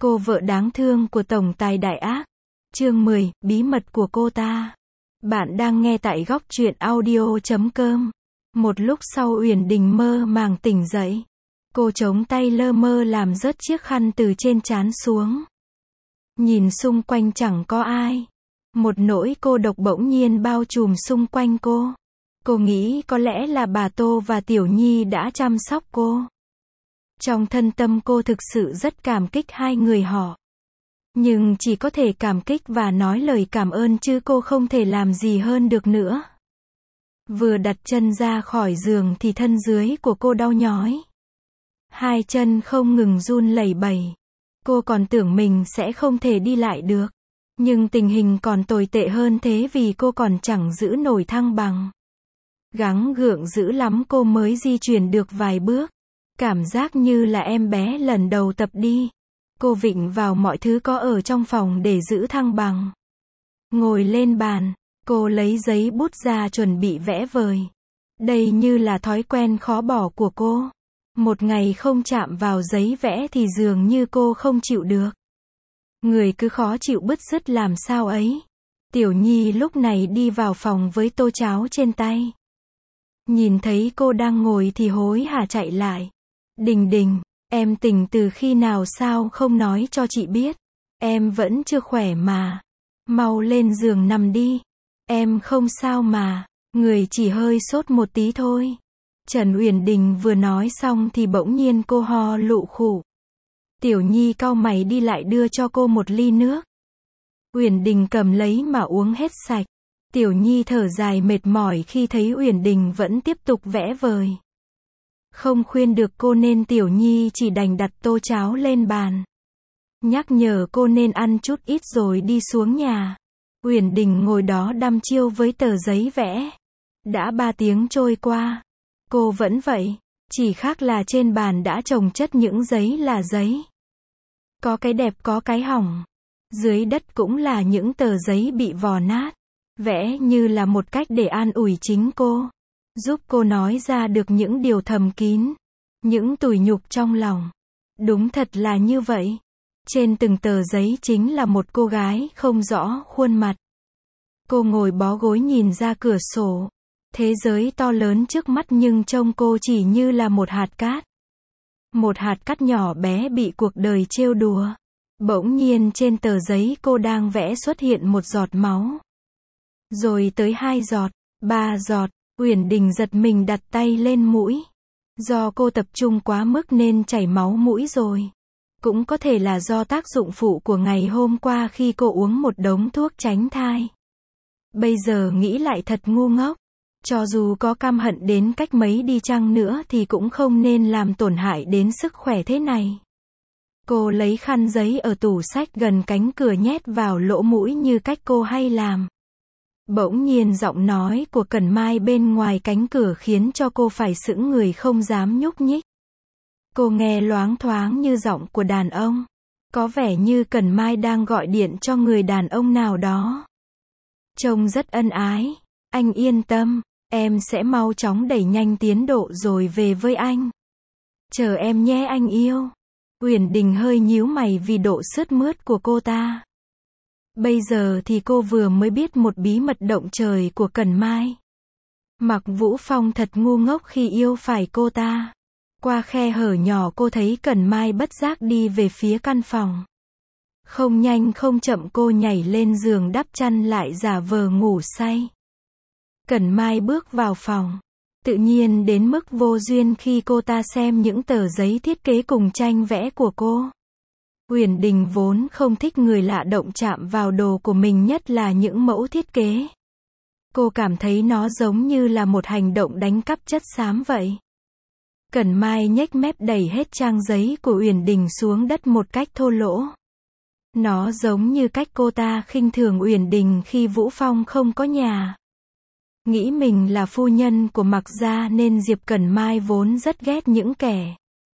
Cô vợ đáng thương của tổng tài đại ác. Chương 10, bí mật của cô ta. Bạn đang nghe tại góc truyện audio.com. Một lúc sau Uyển Đình mơ màng tỉnh dậy. Cô chống tay lơ mơ làm rớt chiếc khăn từ trên trán xuống. Nhìn xung quanh chẳng có ai. Một nỗi cô độc bỗng nhiên bao trùm xung quanh cô. Cô nghĩ có lẽ là bà Tô và Tiểu Nhi đã chăm sóc cô. Trong thân tâm cô thực sự rất cảm kích hai người họ. Nhưng chỉ có thể cảm kích và nói lời cảm ơn chứ cô không thể làm gì hơn được nữa. Vừa đặt chân ra khỏi giường thì thân dưới của cô đau nhói. Hai chân không ngừng run lẩy bẩy. Cô còn tưởng mình sẽ không thể đi lại được. Nhưng tình hình còn tồi tệ hơn thế vì cô còn chẳng giữ nổi thăng bằng. Gắng gượng dữ lắm cô mới di chuyển được vài bước. Cảm giác như là em bé lần đầu tập đi. Cô vịn vào mọi thứ có ở trong phòng để giữ thăng bằng. Ngồi lên bàn, cô lấy giấy bút ra chuẩn bị vẽ vời. Đây như là thói quen khó bỏ của cô. Một ngày không chạm vào giấy vẽ thì dường như cô không chịu được. Người cứ khó chịu bứt rứt làm sao ấy. Tiểu Nhi lúc này đi vào phòng với tô cháo trên tay. Nhìn thấy cô đang ngồi thì hối hả chạy lại. Đình Đình, em tỉnh từ khi nào sao không nói cho chị biết. Em vẫn chưa khỏe mà. Mau lên giường nằm đi. Em không sao mà. Người chỉ hơi sốt một tí thôi. Trần Uyển Đình vừa nói xong thì bỗng nhiên cô ho lụ khụ. Tiểu Nhi cau mày đi lại đưa cho cô một ly nước. Uyển Đình cầm lấy mà uống hết sạch. Tiểu Nhi thở dài mệt mỏi khi thấy Uyển Đình vẫn tiếp tục vẽ vời. Không khuyên được cô nên Tiểu Nhi chỉ đành đặt tô cháo lên bàn. Nhắc nhở cô nên ăn chút ít rồi đi xuống nhà. Uyển Đình ngồi đó đăm chiêu với tờ giấy vẽ. Đã 3 tiếng trôi qua. Cô vẫn vậy. Chỉ khác là trên bàn đã chồng chất những giấy là giấy. Có cái đẹp có cái hỏng. Dưới đất cũng là những tờ giấy bị vò nát. Vẽ như là một cách để an ủi chính cô. Giúp cô nói ra được những điều thầm kín. Những tủi nhục trong lòng. Đúng thật là như vậy. Trên từng tờ giấy chính là một cô gái không rõ khuôn mặt. Cô ngồi bó gối nhìn ra cửa sổ. Thế giới to lớn trước mắt nhưng trông cô chỉ như là một hạt cát. Một hạt cát nhỏ bé bị cuộc đời trêu đùa. Bỗng nhiên trên tờ giấy cô đang vẽ xuất hiện một giọt máu. Rồi tới 2 giọt, 3 giọt. Uyển Đình giật mình đặt tay lên mũi. Do cô tập trung quá mức nên chảy máu mũi rồi. Cũng có thể là do tác dụng phụ của ngày hôm qua khi cô uống một đống thuốc tránh thai. Bây giờ nghĩ lại thật ngu ngốc. Cho dù có căm hận đến cách mấy đi chăng nữa thì cũng không nên làm tổn hại đến sức khỏe thế này. Cô lấy khăn giấy ở tủ sách gần cánh cửa nhét vào lỗ mũi như cách cô hay làm. Bỗng nhiên giọng nói của Cẩn Mai bên ngoài cánh cửa khiến cho cô phải sững người không dám nhúc nhích. Cô nghe loáng thoáng như giọng của đàn ông. Có vẻ như Cẩn Mai đang gọi điện cho người đàn ông nào đó. Trông rất ân ái. Anh yên tâm, em sẽ mau chóng đẩy nhanh tiến độ rồi về với anh. Chờ em nhé anh yêu. Uyển Đình hơi nhíu mày vì độ sướt mướt của cô ta. Bây giờ thì cô vừa mới biết một bí mật động trời của Cẩn Mai. Mạc Vũ Phong thật ngu ngốc khi yêu phải cô ta. Qua khe hở nhỏ cô thấy Cẩn Mai bất giác đi về phía căn phòng. Không nhanh không chậm cô nhảy lên giường đắp chăn lại giả vờ ngủ say. Cẩn Mai bước vào phòng. Tự nhiên đến mức vô duyên khi cô ta xem những tờ giấy thiết kế cùng tranh vẽ của cô. Uyển Đình vốn không thích người lạ động chạm vào đồ của mình, nhất là những mẫu thiết kế. Cô cảm thấy nó giống như là một hành động đánh cắp chất xám vậy. Cẩn Mai nhếch mép đẩy hết trang giấy của Uyển Đình xuống đất một cách thô lỗ. Nó giống như cách cô ta khinh thường Uyển Đình khi Vũ Phong không có nhà. Nghĩ mình là phu nhân của Mạc gia nên Diệp Cẩn Mai vốn rất ghét những kẻ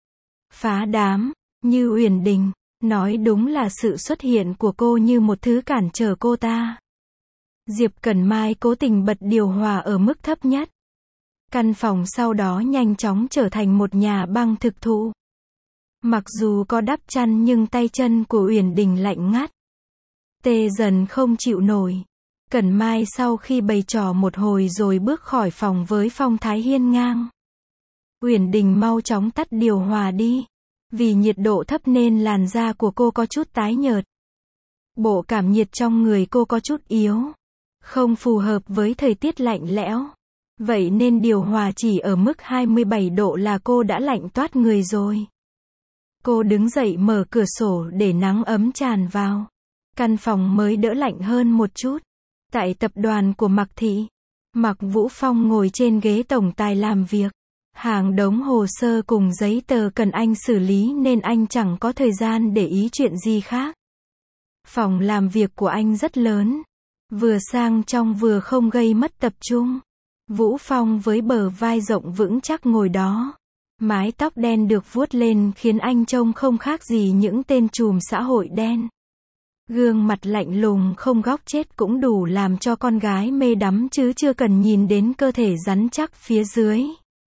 phá đám như Uyển Đình. Nói đúng là sự xuất hiện của cô như một thứ cản trở cô ta. Diệp Cẩn Mai cố tình bật điều hòa ở mức thấp nhất. Căn phòng sau đó nhanh chóng trở thành một nhà băng thực thụ. Mặc dù có đắp chăn nhưng tay chân của Uyển Đình lạnh ngắt. Tê dần không chịu nổi. Cẩn Mai sau khi bày trò một hồi rồi bước khỏi phòng với phong thái hiên ngang. Uyển Đình mau chóng tắt điều hòa đi. Vì nhiệt độ thấp nên làn da của cô có chút tái nhợt. Bộ cảm nhiệt trong người cô có chút yếu. Không phù hợp với thời tiết lạnh lẽo. Vậy nên điều hòa chỉ ở mức 27 độ là cô đã lạnh toát người rồi. Cô đứng dậy mở cửa sổ để nắng ấm tràn vào. Căn phòng mới đỡ lạnh hơn một chút. Tại tập đoàn của Mạc Thị, Mạc Vũ Phong ngồi trên ghế tổng tài làm việc. Hàng đống hồ sơ cùng giấy tờ cần anh xử lý nên anh chẳng có thời gian để ý chuyện gì khác. Phòng làm việc của anh rất lớn. Vừa sang trong vừa không gây mất tập trung. Vũ Phong với bờ vai rộng vững chắc ngồi đó. Mái tóc đen được vuốt lên khiến anh trông không khác gì những tên trùm xã hội đen. Gương mặt lạnh lùng không góc chết cũng đủ làm cho con gái mê đắm chứ chưa cần nhìn đến cơ thể rắn chắc phía dưới.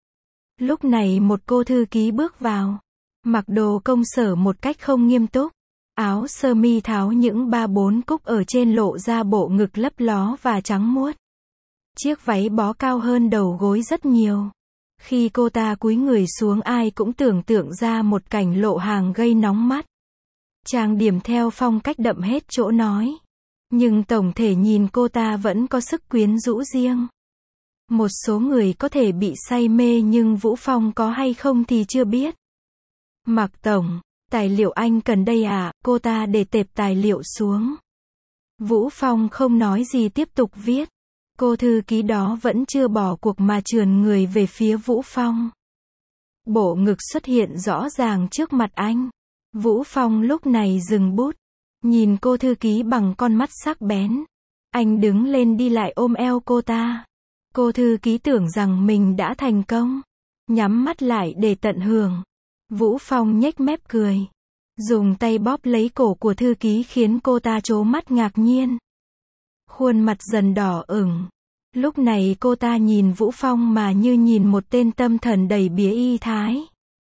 Lúc này một cô thư ký bước vào. Mặc đồ công sở một cách không nghiêm túc. Áo sơ mi tháo những 3-4 cúc ở trên lộ ra bộ ngực lấp ló và trắng muốt. Chiếc váy bó cao hơn đầu gối rất nhiều. Khi cô ta cúi người xuống ai cũng tưởng tượng ra một cảnh lộ hàng gây nóng mắt. Trang điểm theo phong cách đậm hết chỗ nói. Nhưng tổng thể nhìn cô ta vẫn có sức quyến rũ riêng. Một số người có thể bị say mê nhưng Vũ Phong có hay không thì chưa biết. Mạc tổng, tài liệu anh cần đây à? Cô ta để tệp tài liệu xuống. Vũ Phong không nói gì tiếp tục viết. Cô thư ký đó vẫn chưa bỏ cuộc mà trườn người về phía Vũ Phong. Bộ ngực xuất hiện rõ ràng trước mặt anh. Vũ Phong lúc này dừng bút. Nhìn cô thư ký bằng con mắt sắc bén. Anh đứng lên đi lại ôm eo cô ta. Cô thư ký tưởng rằng mình đã thành công. Nhắm mắt lại để tận hưởng. Vũ Phong nhếch mép cười. Dùng tay bóp lấy cổ của thư ký khiến cô ta trố mắt ngạc nhiên. Khuôn mặt dần đỏ ửng. Lúc này cô ta nhìn Vũ Phong mà như nhìn một tên tâm thần đầy bía y thái.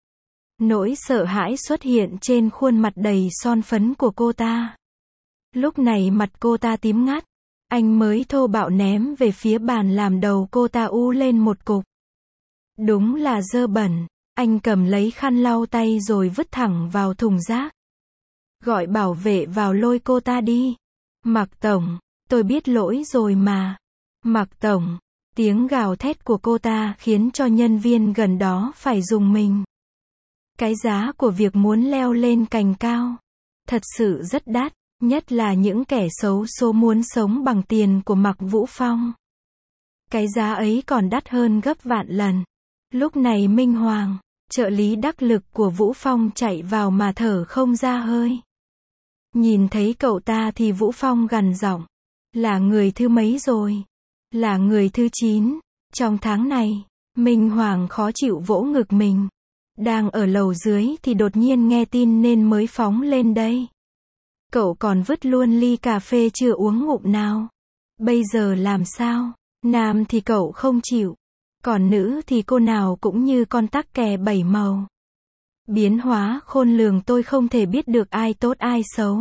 Nỗi sợ hãi xuất hiện trên khuôn mặt đầy son phấn của cô ta. Lúc này mặt cô ta tím ngắt. Anh mới thô bạo ném về phía bàn làm đầu cô ta u lên một cục. Đúng là dơ bẩn. Anh cầm lấy khăn lau tay rồi vứt thẳng vào thùng rác. Gọi bảo vệ vào lôi cô ta đi. Mạc tổng, tôi biết lỗi rồi mà. Mạc tổng, tiếng gào thét của cô ta khiến cho nhân viên gần đó phải rùng mình. Cái giá của việc muốn leo lên cành cao thật sự rất đắt, nhất là những kẻ xấu số muốn sống bằng tiền của Mạc Vũ Phong. Cái giá ấy còn đắt hơn gấp vạn lần. Lúc này Minh Hoàng, trợ lý đắc lực của Vũ Phong chạy vào mà thở không ra hơi. Nhìn thấy cậu ta thì Vũ Phong gằn giọng. Là người thứ mấy rồi? Là người thứ 9. Trong tháng này, Minh Hoàng khó chịu vỗ ngực mình. Đang ở lầu dưới thì đột nhiên nghe tin nên mới phóng lên đây. Cậu còn vứt luôn ly cà phê chưa uống ngụm nào. Bây giờ làm sao? Nam thì cậu không chịu. Còn nữ thì cô nào cũng như con tắc kè 7 màu. Biến hóa khôn lường tôi không thể biết được ai tốt ai xấu.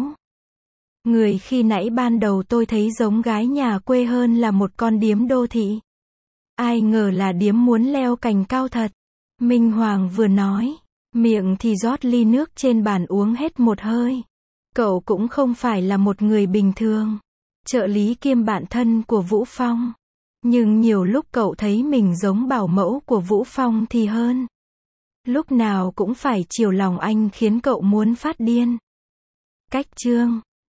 Người khi nãy ban đầu tôi thấy giống gái nhà quê hơn là một con điếm đô thị. Ai ngờ là điếm muốn leo cành cao thật. Minh Hoàng vừa nói, miệng thì rót ly nước trên bàn uống hết một hơi. Cậu cũng không phải là một người bình thường. Trợ lý kiêm bạn thân của Vũ Phong. Nhưng nhiều lúc cậu thấy mình giống bảo mẫu của Vũ Phong thì hơn. Lúc nào cũng phải chiều lòng anh khiến cậu muốn phát điên. Cách chương